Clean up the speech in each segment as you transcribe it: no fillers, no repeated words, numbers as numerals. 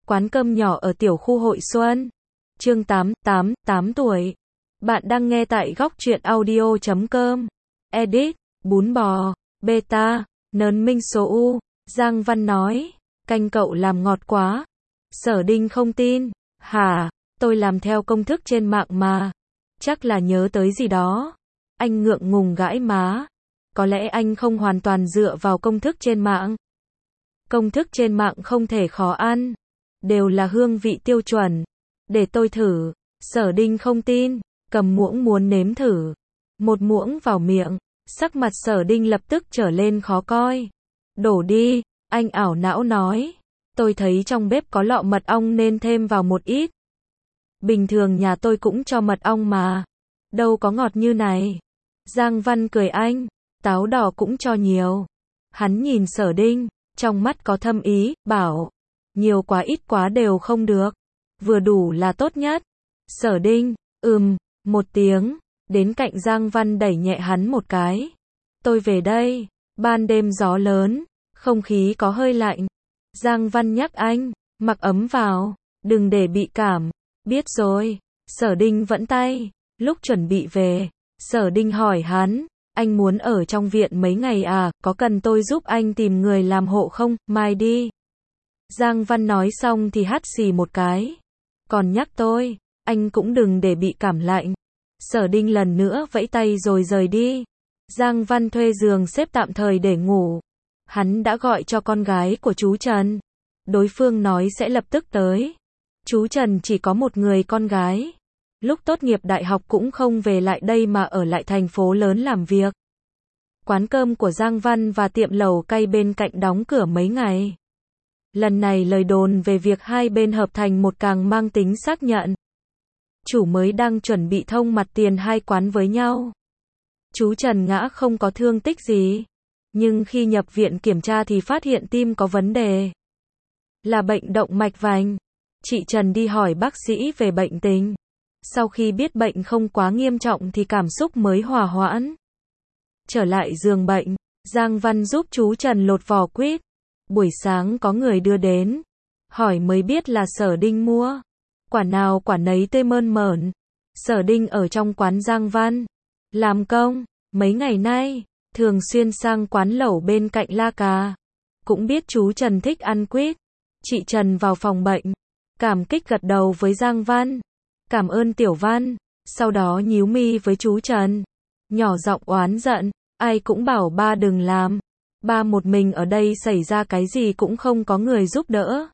Quán cơm nhỏ ở tiểu khu Hội Xuân. Chương 8 tuổi. Bạn đang nghe tại góc truyện audio.com. Edit, bún bò, beta, nớn minh số U. Giang Văn nói, canh cậu làm ngọt quá. Sở Đinh không tin. Hả, tôi làm theo công thức trên mạng mà. Chắc là nhớ tới gì đó. Anh ngượng ngùng gãi má. Có lẽ anh không hoàn toàn dựa vào công thức trên mạng. Công thức trên mạng không thể khó ăn. Đều là hương vị tiêu chuẩn. Để tôi thử. Sở Đinh không tin. Cầm muỗng muốn nếm thử. Một muỗng vào miệng. Sắc mặt Sở Đinh lập tức trở lên khó coi. Đổ đi. Anh ảo não nói. Tôi thấy trong bếp có lọ mật ong nên thêm vào một ít. Bình thường nhà tôi cũng cho mật ong mà. Đâu có ngọt như này. Giang Văn cười anh. Táo đỏ cũng cho nhiều. Hắn nhìn Sở Đinh. Trong mắt có thâm ý, bảo. Nhiều quá ít quá đều không được. Vừa đủ là tốt nhất. Sở Đinh, một tiếng. Đến cạnh Giang Văn đẩy nhẹ hắn một cái. Tôi về đây. Ban đêm gió lớn. Không khí có hơi lạnh. Giang Văn nhắc anh. Mặc ấm vào. Đừng để bị cảm. Biết rồi. Sở Đinh vẫn tay. Lúc chuẩn bị về. Sở Đinh hỏi hắn. Anh muốn ở trong viện mấy ngày à, có cần tôi giúp anh tìm người làm hộ không, mai đi. Giang Văn nói xong thì hắt xì một cái. Còn nhắc tôi, anh cũng đừng để bị cảm lạnh. Sở Đinh lần nữa vẫy tay rồi rời đi. Giang Văn thuê giường xếp tạm thời để ngủ. Hắn đã gọi cho con gái của chú Trần. Đối phương nói sẽ lập tức tới. Chú Trần chỉ có một người con gái. Lúc tốt nghiệp đại học cũng không về lại đây mà ở lại thành phố lớn làm việc. Quán cơm của Giang Văn và tiệm lẩu cay bên cạnh đóng cửa mấy ngày. Lần này lời đồn về việc hai bên hợp thành một càng mang tính xác nhận. Chủ mới đang chuẩn bị thông mặt tiền hai quán với nhau. Chú Trần ngã không có thương tích gì. Nhưng khi nhập viện kiểm tra thì phát hiện tim có vấn đề. Là bệnh động mạch vành. Chị Trần đi hỏi bác sĩ về bệnh tình. Sau khi biết bệnh không quá nghiêm trọng thì cảm xúc mới hòa hoãn. Trở lại giường bệnh, Giang Văn giúp chú Trần lột vỏ quýt. Buổi sáng có người đưa đến. Hỏi mới biết là Sở Đinh mua. Quả nào quả nấy tươi mơn mởn. Sở Đinh ở trong quán Giang Văn. Làm công, mấy ngày nay, thường xuyên sang quán lẩu bên cạnh La Cà. Cũng biết chú Trần thích ăn quýt. Chị Trần vào phòng bệnh. Cảm kích gật đầu với Giang Văn. Cảm ơn Tiểu Văn. Sau đó nhíu mi với chú Trần. Nhỏ giọng oán giận. Ai cũng bảo ba đừng làm. Ba một mình ở đây xảy ra cái gì cũng không có người giúp đỡ.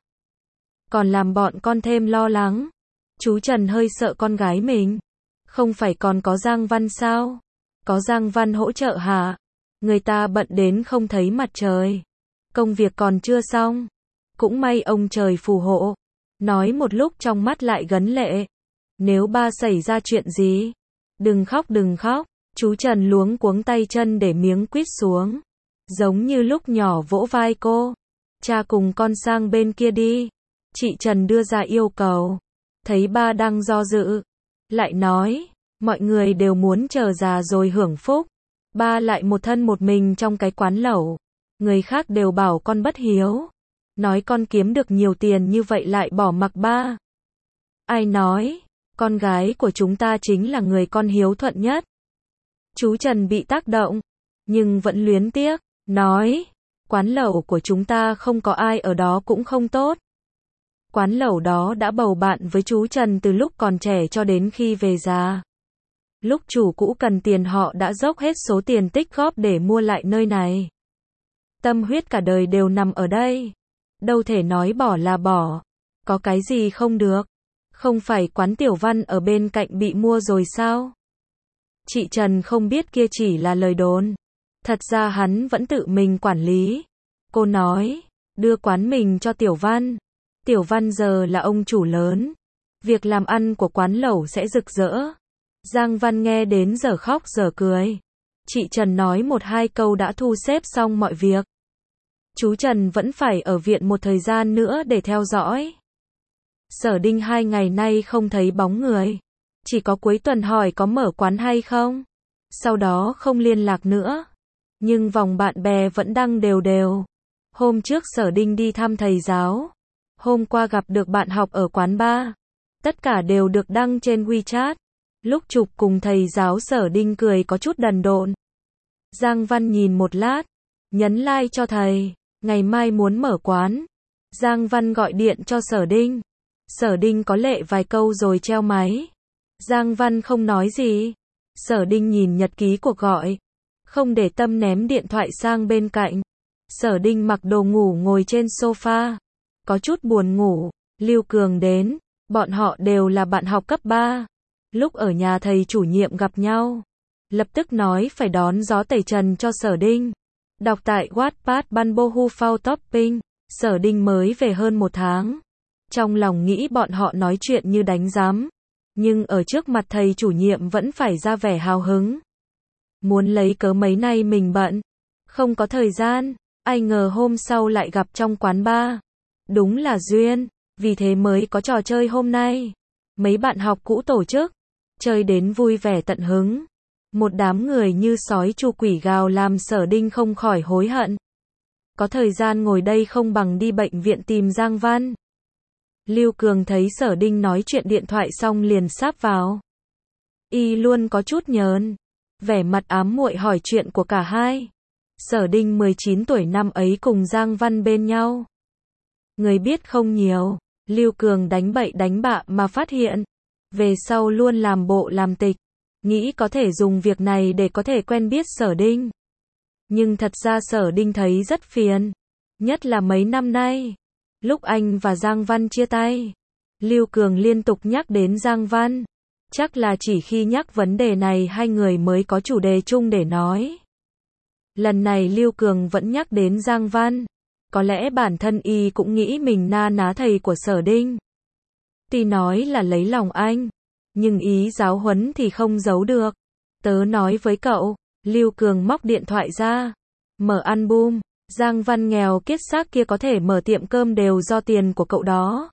Còn làm bọn con thêm lo lắng. Chú Trần hơi sợ con gái mình. Không phải còn có Giang Văn sao? Có Giang Văn hỗ trợ hả? Người ta bận đến không thấy mặt trời. Công việc còn chưa xong. Cũng may ông trời phù hộ. Nói một lúc trong mắt lại gấn lệ. Nếu ba xảy ra chuyện gì? Đừng khóc đừng khóc. Chú Trần luống cuống tay chân để miếng quýt xuống. Giống như lúc nhỏ vỗ vai cô. Cha cùng con sang bên kia đi. Chị Trần đưa ra yêu cầu. Thấy ba đang do dự. Lại nói, mọi người đều muốn chờ già rồi hưởng phúc. Ba lại một thân một mình trong cái quán lẩu. Người khác đều bảo con bất hiếu. Nói con kiếm được nhiều tiền như vậy lại bỏ mặc ba. Ai nói, con gái của chúng ta chính là người con hiếu thuận nhất. Chú Trần bị tác động, nhưng vẫn luyến tiếc, nói, quán lẩu của chúng ta không có ai ở đó cũng không tốt. Quán lẩu đó đã bầu bạn với chú Trần từ lúc còn trẻ cho đến khi về già. Lúc chủ cũ cần tiền họ đã dốc hết số tiền tích góp để mua lại nơi này. Tâm huyết cả đời đều nằm ở đây. Đâu thể nói bỏ là bỏ. Có cái gì không được. Không phải quán Tiểu Văn ở bên cạnh bị mua rồi sao? Chị Trần không biết kia chỉ là lời đồn. Thật ra hắn vẫn tự mình quản lý. Cô nói, đưa quán mình cho Tiểu Văn. Tiểu Văn giờ là ông chủ lớn. Việc làm ăn của quán lẩu sẽ rực rỡ. Giang Văn nghe đến giờ khóc giờ cười. Chị Trần nói một hai câu đã thu xếp xong mọi việc. Chú Trần vẫn phải ở viện một thời gian nữa để theo dõi. Sở Đinh 2 ngày nay không thấy bóng người. Chỉ có cuối tuần hỏi có mở quán hay không. Sau đó không liên lạc nữa. Nhưng vòng bạn bè vẫn đăng đều đều. Hôm trước Sở Đinh đi thăm thầy giáo. Hôm qua gặp được bạn học ở quán bar. Tất cả đều được đăng trên WeChat. Lúc chụp cùng thầy giáo Sở Đinh cười có chút đần độn. Giang Văn nhìn một lát, nhấn like cho thầy, ngày mai muốn mở quán. Giang Văn gọi điện cho Sở Đinh. Sở Đinh có lệ vài câu rồi treo máy. Giang Văn không nói gì. Sở Đinh nhìn nhật ký cuộc gọi, không để tâm ném điện thoại sang bên cạnh. Sở Đinh mặc đồ ngủ ngồi trên sofa, có chút buồn ngủ. Lưu Cường đến, bọn họ đều là bạn học cấp 3. Lúc ở nhà thầy chủ nhiệm gặp nhau, lập tức nói phải đón gió tẩy trần cho Sở Đinh. Đọc tại Wattpad Ban Bô Hu Phao Topping. Sở Đinh mới về hơn 1 tháng. Trong lòng nghĩ bọn họ nói chuyện như đánh giám, nhưng ở trước mặt thầy chủ nhiệm vẫn phải ra vẻ hào hứng. Muốn lấy cớ mấy nay mình bận, không có thời gian, ai ngờ hôm sau lại gặp trong quán bar. Đúng là duyên, vì thế mới có trò chơi hôm nay. Mấy bạn học cũ tổ chức, chơi đến vui vẻ tận hứng. Một đám người như sói chu quỷ gào làm Sở Đinh không khỏi hối hận. Có thời gian ngồi đây không bằng đi bệnh viện tìm Giang Văn. Lưu Cường thấy Sở Đinh nói chuyện điện thoại xong liền sáp vào. Y luôn có chút nhớn, vẻ mặt ám muội hỏi chuyện của cả hai. Sở Đinh 19 tuổi năm ấy cùng Giang Văn bên nhau. Người biết không nhiều, Lưu Cường đánh bậy đánh bạ mà phát hiện. Về sau luôn làm bộ làm tịch, nghĩ có thể dùng việc này để có thể quen biết Sở Đinh. Nhưng thật ra Sở Đinh thấy rất phiền, nhất là mấy năm nay. Lúc anh và Giang Văn chia tay, Lưu Cường liên tục nhắc đến Giang Văn. Chắc là chỉ khi nhắc vấn đề này hai người mới có chủ đề chung để nói. Lần này Lưu Cường vẫn nhắc đến Giang Văn. Có lẽ bản thân y cũng nghĩ mình na ná thầy của Sở Đinh. Tuy nói là lấy lòng anh, nhưng ý giáo huấn thì không giấu được. Tớ nói với cậu, Lưu Cường móc điện thoại ra, mở album. Giang Văn nghèo kiết xác kia có thể mở tiệm cơm đều do tiền của cậu đó.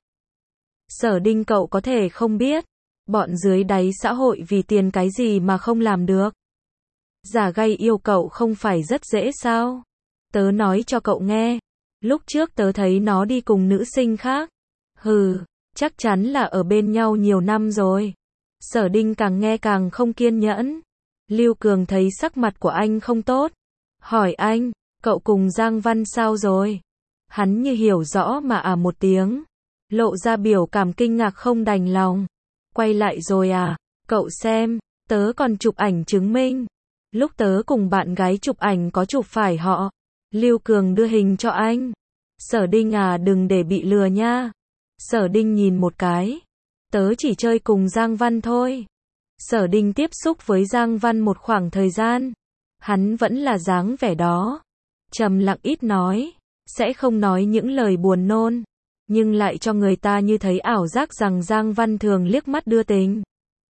Sở Đinh cậu có thể không biết, bọn dưới đáy xã hội vì tiền cái gì mà không làm được. Giả gay yêu cậu không phải rất dễ sao? Tớ nói cho cậu nghe, lúc trước tớ thấy nó đi cùng nữ sinh khác. Hừ, chắc chắn là ở bên nhau nhiều năm rồi. Sở Đinh càng nghe càng không kiên nhẫn. Lưu Cường thấy sắc mặt của anh không tốt, hỏi anh, cậu cùng Giang Văn sao rồi? Hắn như hiểu rõ mà một tiếng, lộ ra biểu cảm kinh ngạc không đành lòng. Quay lại rồi à? Cậu xem, tớ còn chụp ảnh chứng minh. Lúc tớ cùng bạn gái chụp ảnh có chụp phải họ. Lưu Cường đưa hình cho anh. Sở Đinh đừng để bị lừa nha. Sở Đinh nhìn một cái. Tớ chỉ chơi cùng Giang Văn thôi. Sở Đinh tiếp xúc với Giang Văn một khoảng thời gian. Hắn vẫn là dáng vẻ đó. Trầm lặng ít nói. Sẽ không nói những lời buồn nôn. Nhưng lại cho người ta như thấy ảo giác rằng Giang Văn thường liếc mắt đưa tình.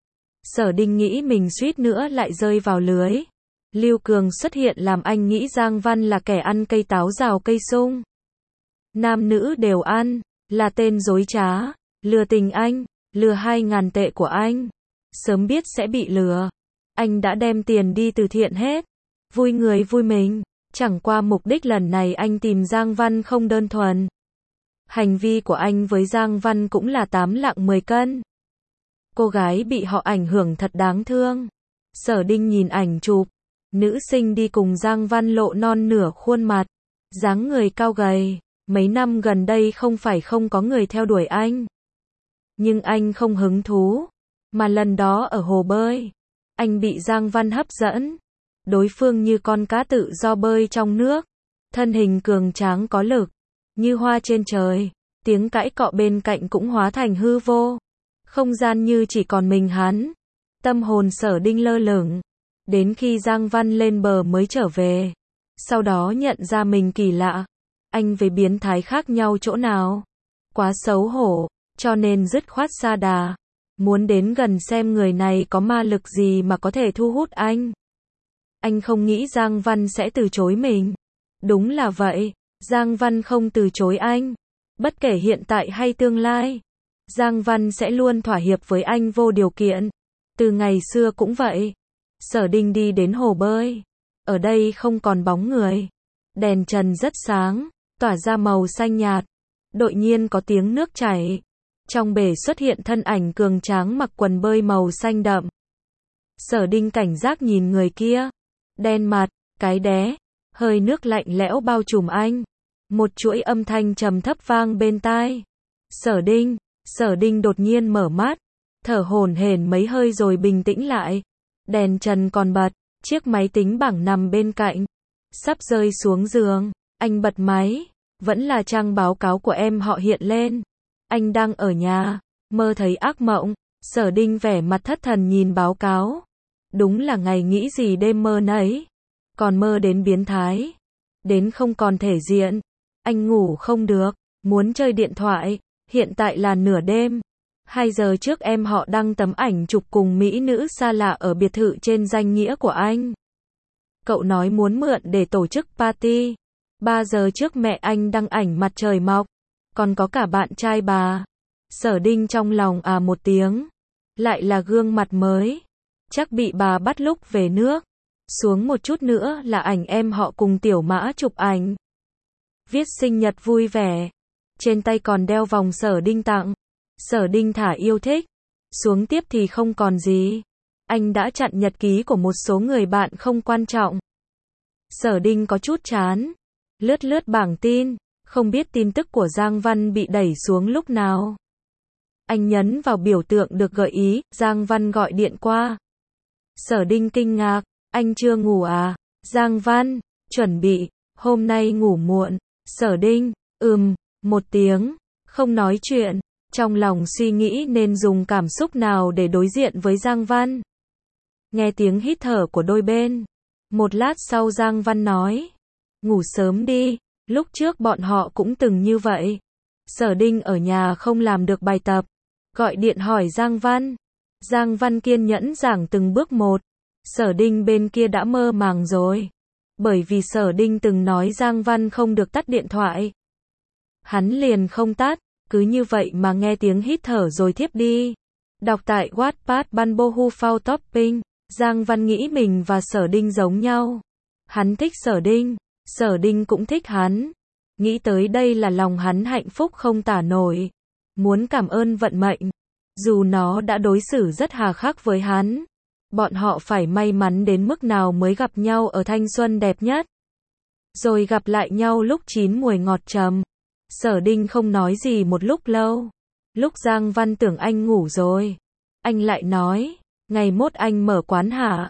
Sở Đinh nghĩ mình suýt nữa lại rơi vào lưới. Lưu Cường xuất hiện làm anh nghĩ Giang Văn là kẻ ăn cây táo rào cây sung. Nam nữ đều ăn, là tên dối trá, lừa tình anh, lừa 2.000 tệ của anh. Sớm biết sẽ bị lừa, anh đã đem tiền đi từ thiện hết. Vui người vui mình, chẳng qua mục đích lần này anh tìm Giang Văn không đơn thuần. Hành vi của anh với Giang Văn cũng là 8 lạng 10 cân. Cô gái bị họ ảnh hưởng thật đáng thương. Sở Đinh nhìn ảnh chụp, nữ sinh đi cùng Giang Văn lộ non nửa khuôn mặt, dáng người cao gầy. Mấy năm gần đây không phải không có người theo đuổi anh, nhưng anh không hứng thú. Mà lần đó ở hồ bơi, anh bị Giang Văn hấp dẫn. Đối phương như con cá tự do bơi trong nước, thân hình cường tráng có lực, như hoa trên trời. Tiếng cãi cọ bên cạnh cũng hóa thành hư vô. Không gian như chỉ còn mình hắn. Tâm hồn Sở Đinh lơ lửng. Đến khi Giang Văn lên bờ mới trở về. Sau đó nhận ra mình kỳ lạ. Anh với biến thái khác nhau chỗ nào? Quá xấu hổ, cho nên dứt khoát sa đà. Muốn đến gần xem người này có ma lực gì mà có thể thu hút anh. Anh không nghĩ Giang Văn sẽ từ chối mình. Đúng là vậy, Giang Văn không từ chối anh. Bất kể hiện tại hay tương lai, Giang Văn sẽ luôn thỏa hiệp với anh vô điều kiện. Từ ngày xưa cũng vậy. Sở Đinh đi đến hồ bơi. Ở đây không còn bóng người. Đèn trần rất sáng, tỏa ra màu xanh nhạt. Đột nhiên có tiếng nước chảy. Trong bể xuất hiện thân ảnh cường tráng mặc quần bơi màu xanh đậm. Sở Đinh cảnh giác nhìn người kia. Đen mặt, cái đé, hơi nước lạnh lẽo bao trùm anh. Một chuỗi âm thanh trầm thấp vang bên tai. Sở Đinh đột nhiên mở mắt, thở hổn hển mấy hơi rồi bình tĩnh lại. Đèn trần còn bật, chiếc máy tính bảng nằm bên cạnh. Sắp rơi xuống giường, anh bật máy, vẫn là trang báo cáo của em họ hiện lên. Anh đang ở nhà, mơ thấy ác mộng. Sở Đinh vẻ mặt thất thần nhìn báo cáo. Đúng là ngày nghĩ gì đêm mơ nấy. Còn mơ đến biến thái, đến không còn thể diện. Anh ngủ không được, muốn chơi điện thoại. Hiện tại là nửa đêm. 2 giờ trước em họ đăng tấm ảnh chụp cùng mỹ nữ xa lạ ở biệt thự trên danh nghĩa của anh. Cậu nói muốn mượn để tổ chức party. 3 giờ trước mẹ anh đăng ảnh mặt trời mọc. Còn có cả bạn trai bà. Sở Đinh trong lòng một tiếng. Lại là gương mặt mới. Chắc bị bà bắt lúc về nước. Xuống một chút nữa là ảnh em họ cùng Tiểu Mã chụp ảnh. Viết sinh nhật vui vẻ. Trên tay còn đeo vòng Sở Đinh tặng. Sở Đinh thả yêu thích. Xuống tiếp thì không còn gì. Anh đã chặn nhật ký của một số người bạn không quan trọng. Sở Đinh có chút chán. Lướt bảng tin. Không biết tin tức của Giang Văn bị đẩy xuống lúc nào. Anh nhấn vào biểu tượng được gợi ý. Giang Văn gọi điện qua. Sở Đinh kinh ngạc. Anh chưa ngủ à? Giang Văn. Chuẩn bị. Hôm nay ngủ muộn. Sở Đinh. Một tiếng. Không nói chuyện. Trong lòng suy nghĩ nên dùng cảm xúc nào để đối diện với Giang Văn. Nghe tiếng hít thở của đôi bên. Một lát sau Giang Văn nói. Ngủ sớm đi. Lúc trước bọn họ cũng từng như vậy. Sở Đinh ở nhà không làm được bài tập. Gọi điện hỏi Giang Văn. Giang Văn kiên nhẫn giảng từng bước một. Sở Đinh bên kia đã mơ màng rồi. Bởi vì Sở Đinh từng nói Giang Văn không được tắt điện thoại. Hắn liền không tắt. Cứ như vậy mà nghe tiếng hít thở rồi thiếp đi. Đọc tại Wattpad Banbohu Phao Topping. Giang Văn nghĩ mình và Sở Đinh giống nhau. Hắn thích Sở Đinh. Sở Đinh cũng thích hắn. Nghĩ tới đây là lòng hắn hạnh phúc không tả nổi. Muốn cảm ơn vận mệnh. Dù nó đã đối xử rất hà khắc với hắn. Bọn họ phải may mắn đến mức nào mới gặp nhau ở thanh xuân đẹp nhất. Rồi gặp lại nhau lúc chín muồi ngọt trầm. Sở Đinh không nói gì một lúc lâu. Lúc Giang Văn tưởng anh ngủ rồi. Anh lại nói. Ngày mốt anh mở quán hả?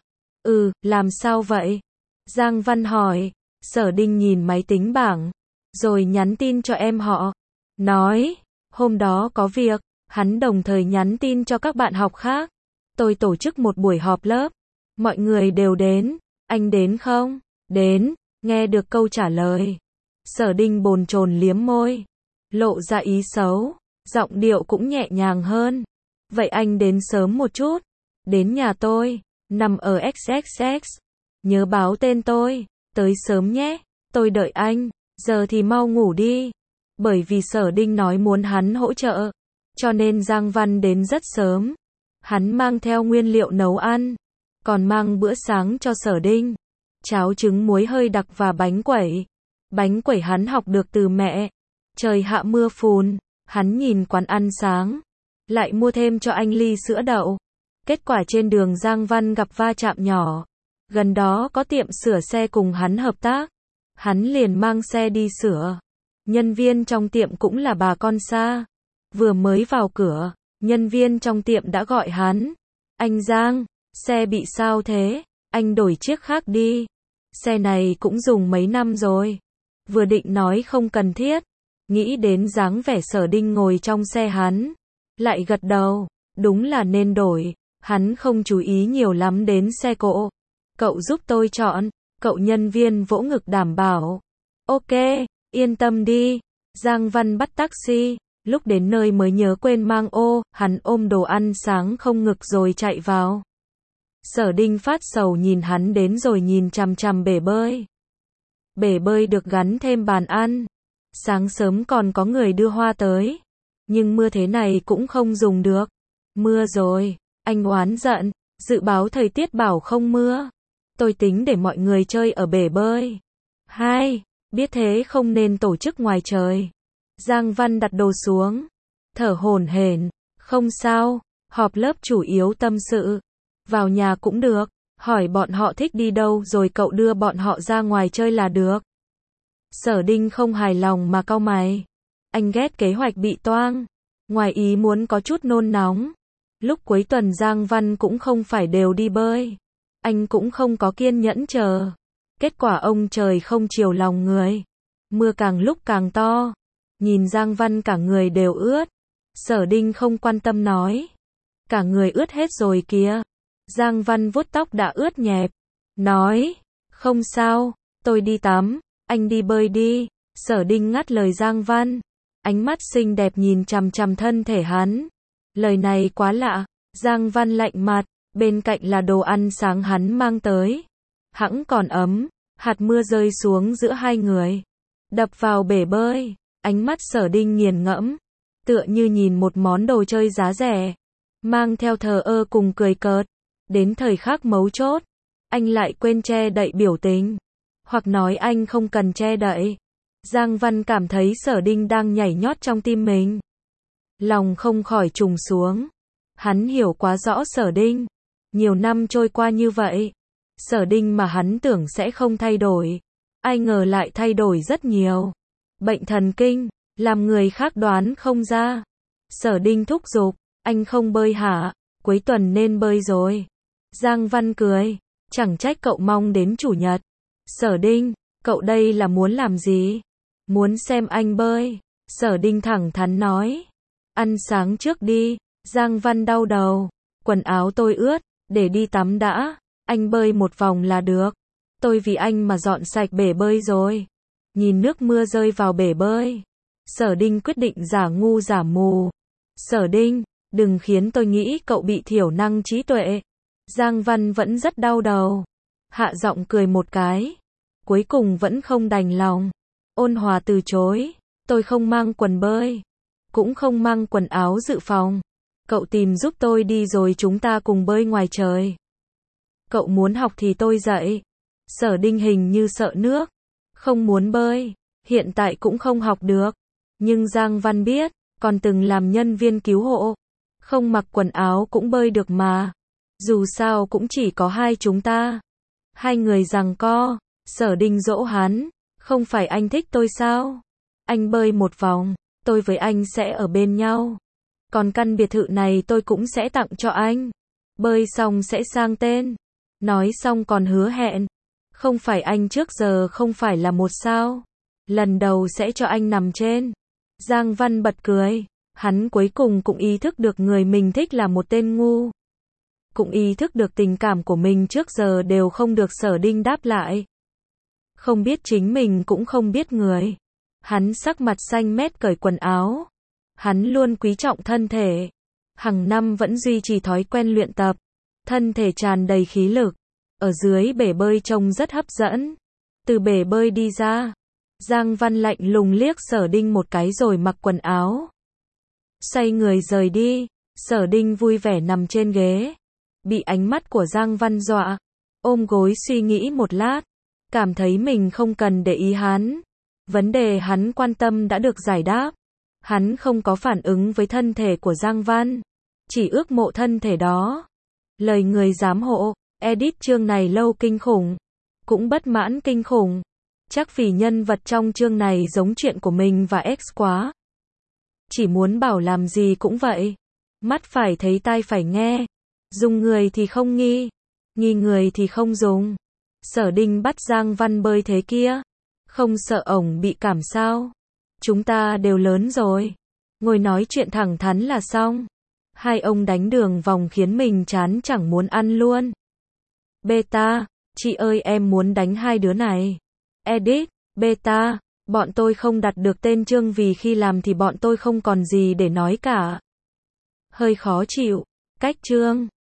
Làm sao vậy? Giang Văn hỏi. Sở Đinh nhìn máy tính bảng. Rồi nhắn tin cho em họ. Nói. Hôm đó có việc. Hắn đồng thời nhắn tin cho các bạn học khác. Tôi tổ chức một buổi họp lớp. Mọi người đều đến. Anh đến không? Đến. Nghe được câu trả lời. Sở Đinh bồn chồn liếm môi. Lộ ra ý xấu. Giọng điệu cũng nhẹ nhàng hơn. Vậy anh đến sớm một chút. Đến nhà tôi. Nằm ở XXX. Nhớ báo tên tôi. Tới sớm nhé. Tôi đợi anh. Giờ thì mau ngủ đi. Bởi vì Sở Đinh nói muốn hắn hỗ trợ. Cho nên Giang Văn đến rất sớm. Hắn mang theo nguyên liệu nấu ăn. Còn mang bữa sáng cho Sở Đinh. Cháo trứng muối hơi đặc và bánh quẩy. Bánh quẩy hắn học được từ mẹ. Trời hạ mưa phùn. Hắn nhìn quán ăn sáng. Lại mua thêm cho anh ly sữa đậu. Kết quả trên đường Giang Văn gặp va chạm nhỏ. Gần đó có tiệm sửa xe cùng hắn hợp tác. Hắn liền mang xe đi sửa. Nhân viên trong tiệm cũng là bà con xa. Vừa mới vào cửa, nhân viên trong tiệm đã gọi hắn. Anh Giang, xe bị sao thế? Anh đổi chiếc khác đi. Xe này cũng dùng mấy năm rồi. Vừa định nói không cần thiết. Nghĩ đến dáng vẻ Sở Đinh ngồi trong xe hắn. Lại gật đầu. Đúng là nên đổi. Hắn không chú ý nhiều lắm đến xe cộ. Cậu giúp tôi chọn. Cậu nhân viên vỗ ngực đảm bảo. Ok, yên tâm đi. Giang Văn bắt taxi. Lúc đến nơi mới nhớ quên mang ô. Hắn ôm đồ ăn sáng không ngực rồi chạy vào. Sở Đinh phát sầu nhìn hắn đến rồi nhìn chằm chằm bể bơi. Bể bơi được gắn thêm bàn ăn. Sáng sớm còn có người đưa hoa tới. Nhưng mưa thế này cũng không dùng được. Mưa rồi. Anh oán giận. Dự báo thời tiết bảo không mưa. Tôi tính để mọi người chơi ở bể bơi. Biết thế không nên tổ chức ngoài trời. Giang Văn đặt đồ xuống, thở hổn hển, không sao, họp lớp chủ yếu tâm sự. Vào nhà cũng được, hỏi bọn họ thích đi đâu rồi cậu đưa bọn họ ra ngoài chơi là được. Sở Đinh không hài lòng mà cau mày. Anh ghét kế hoạch bị toang. Ngoài ý muốn có chút nôn nóng. Lúc cuối tuần Giang Văn cũng không phải đều đi bơi. Anh cũng không có kiên nhẫn chờ. Kết quả ông trời không chiều lòng người. Mưa càng lúc càng to. Nhìn Giang Văn cả người đều ướt. Sở Đinh không quan tâm nói. Cả người ướt hết rồi kìa. Giang Văn vuốt tóc đã ướt nhẹp. Nói. Không sao, tôi đi tắm, anh đi bơi đi. Sở Đinh ngắt lời Giang Văn. Ánh mắt xinh đẹp nhìn chằm chằm thân thể hắn. Lời này quá lạ. Giang Văn lạnh mặt. Bên cạnh là đồ ăn sáng hắn mang tới. Hẵng còn ấm. Hạt mưa rơi xuống giữa hai người. Đập vào bể bơi. Ánh mắt Sở Đinh nghiền ngẫm. Tựa như nhìn một món đồ chơi giá rẻ. Mang theo thờ ơ cùng cười cợt. Đến thời khắc mấu chốt. Anh lại quên che đậy biểu tình. Hoặc nói anh không cần che đậy. Giang Văn cảm thấy Sở Đinh đang nhảy nhót trong tim mình. Lòng không khỏi trùng xuống. Hắn hiểu quá rõ Sở Đinh. Nhiều năm trôi qua như vậy. Sở Đinh mà hắn tưởng sẽ không thay đổi. Ai ngờ lại thay đổi rất nhiều. Bệnh thần kinh, làm người khác đoán không ra. Sở Đinh thúc giục, anh không bơi hả? Cuối tuần nên bơi rồi. Giang Văn cười, chẳng trách cậu mong đến chủ nhật. Sở Đinh, cậu đây là muốn làm gì? Muốn xem anh bơi. Sở Đinh thẳng thắn nói. Ăn sáng trước đi. Giang Văn đau đầu. Quần áo tôi ướt, để đi tắm đã. Anh bơi một vòng là được. Tôi vì anh mà dọn sạch bể bơi rồi. Nhìn nước mưa rơi vào bể bơi. Sở Đinh quyết định giả ngu giả mù. Sở Đinh, đừng khiến tôi nghĩ cậu bị thiểu năng trí tuệ. Giang Văn vẫn rất đau đầu. Hạ giọng cười một cái. Cuối cùng vẫn không đành lòng. Ôn hòa từ chối. Tôi không mang quần bơi. Cũng không mang quần áo dự phòng. Cậu tìm giúp tôi đi rồi chúng ta cùng bơi ngoài trời. Cậu muốn học thì tôi dạy. Sở Đinh hình như sợ nước. Không muốn bơi. Hiện tại cũng không học được. Nhưng Giang Văn biết. Còn từng làm nhân viên cứu hộ. Không mặc quần áo cũng bơi được mà. Dù sao cũng chỉ có hai chúng ta. Hai người giằng co. Sở Đinh dỗ hắn. Không phải anh thích tôi sao? Anh bơi một vòng. Tôi với anh sẽ ở bên nhau. Còn căn biệt thự này tôi cũng sẽ tặng cho anh. Bơi xong sẽ sang tên. Nói xong còn hứa hẹn. Không phải anh trước giờ không phải là một sao. Lần đầu sẽ cho anh nằm trên. Giang Văn bật cười. Hắn cuối cùng cũng ý thức được người mình thích là một tên ngu. Cũng ý thức được tình cảm của mình trước giờ đều không được Sở Đinh đáp lại. Không biết chính mình cũng không biết người. Hắn sắc mặt xanh mét cởi quần áo. Hắn luôn quý trọng thân thể. Hàng năm vẫn duy trì thói quen luyện tập. Thân thể tràn đầy khí lực. Ở dưới bể bơi trông rất hấp dẫn. Từ bể bơi đi ra. Giang Văn lạnh lùng liếc Sở Đinh một cái rồi mặc quần áo. Xoay người rời đi. Sở Đinh vui vẻ nằm trên ghế. Bị ánh mắt của Giang Văn dọa. Ôm gối suy nghĩ một lát. Cảm thấy mình không cần để ý hắn. Vấn đề hắn quan tâm đã được giải đáp. Hắn không có phản ứng với thân thể của Giang Văn. Chỉ ước mộ thân thể đó. Lời người giám hộ. Edit chương này lâu kinh khủng. Cũng bất mãn kinh khủng. Chắc vì nhân vật trong chương này giống chuyện của mình và X quá. Chỉ muốn bảo làm gì cũng vậy. Mắt phải thấy tai phải nghe. Dùng người thì không nghi. Nghi người thì không dùng. Sở Đinh bắt Giang Văn bơi thế kia. Không sợ ổng bị cảm sao. Chúng ta đều lớn rồi. Ngồi nói chuyện thẳng thắn là xong. Hai ông đánh đường vòng khiến mình chán chẳng muốn ăn luôn. Beta, chị ơi em muốn đánh hai đứa này. Edit, Beta, bọn tôi không đặt được tên chương vì khi làm thì bọn tôi không còn gì để nói cả. Hơi khó chịu, cách chương.